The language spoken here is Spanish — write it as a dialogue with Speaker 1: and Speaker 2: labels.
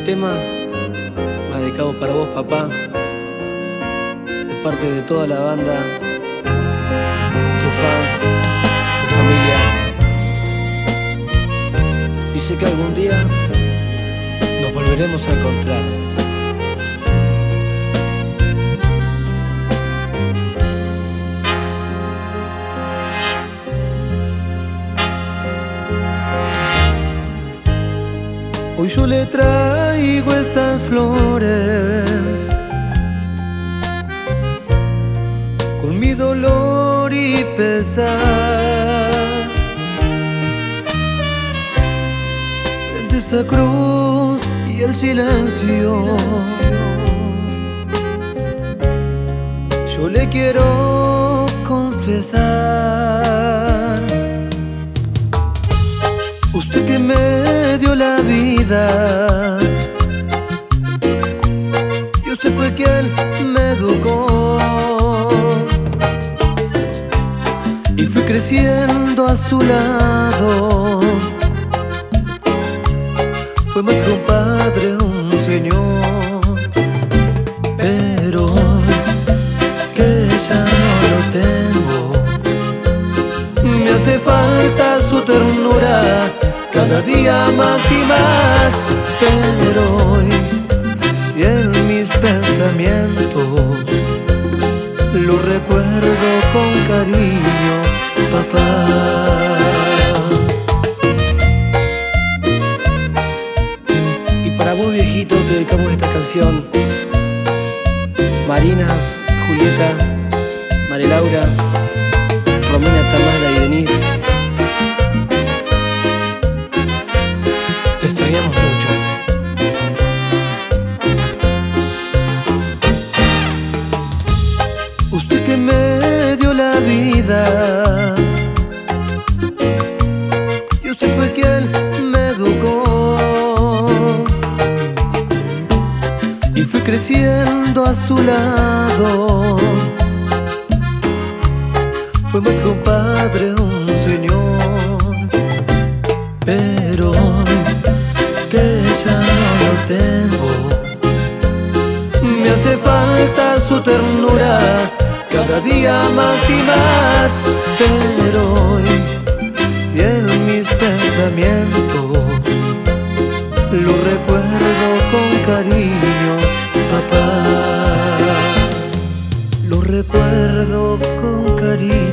Speaker 1: tema va dedicado para vos, papá, de parte de toda la banda, tus fans, tu familia. Y sé que algún día nos volveremos a encontrar. Hoy yo le traigo estas flores con mi dolor y pesar, frente a esa cruz y el silencio. Yo le quiero confesar: usted que me dio la vida, y usted fue quien me educó, y fui creciendo a su lado. Fue más que un padre, un señor. Pero hoy que ya no lo tengo, me hace falta su ternura cada día más y más. Pero hoy y en mis pensamientos lo recuerdo con cariño, papá. Y para vos, viejito, te dedicamos esta canción. Marina, Julieta, María Laura, Romina, Tamara y Denise, te extrañamos mucho. Usted que me dio la vida, y usted fue quien me educó, y fui creciendo a su lado. Fue más que un padre, un señor. Pero hoy que ya no lo tengo, me hace falta su ternura cada día más y más. Pero hoy y en mis pensamientos lo recuerdo con cariño, papá. Lo recuerdo con cariño.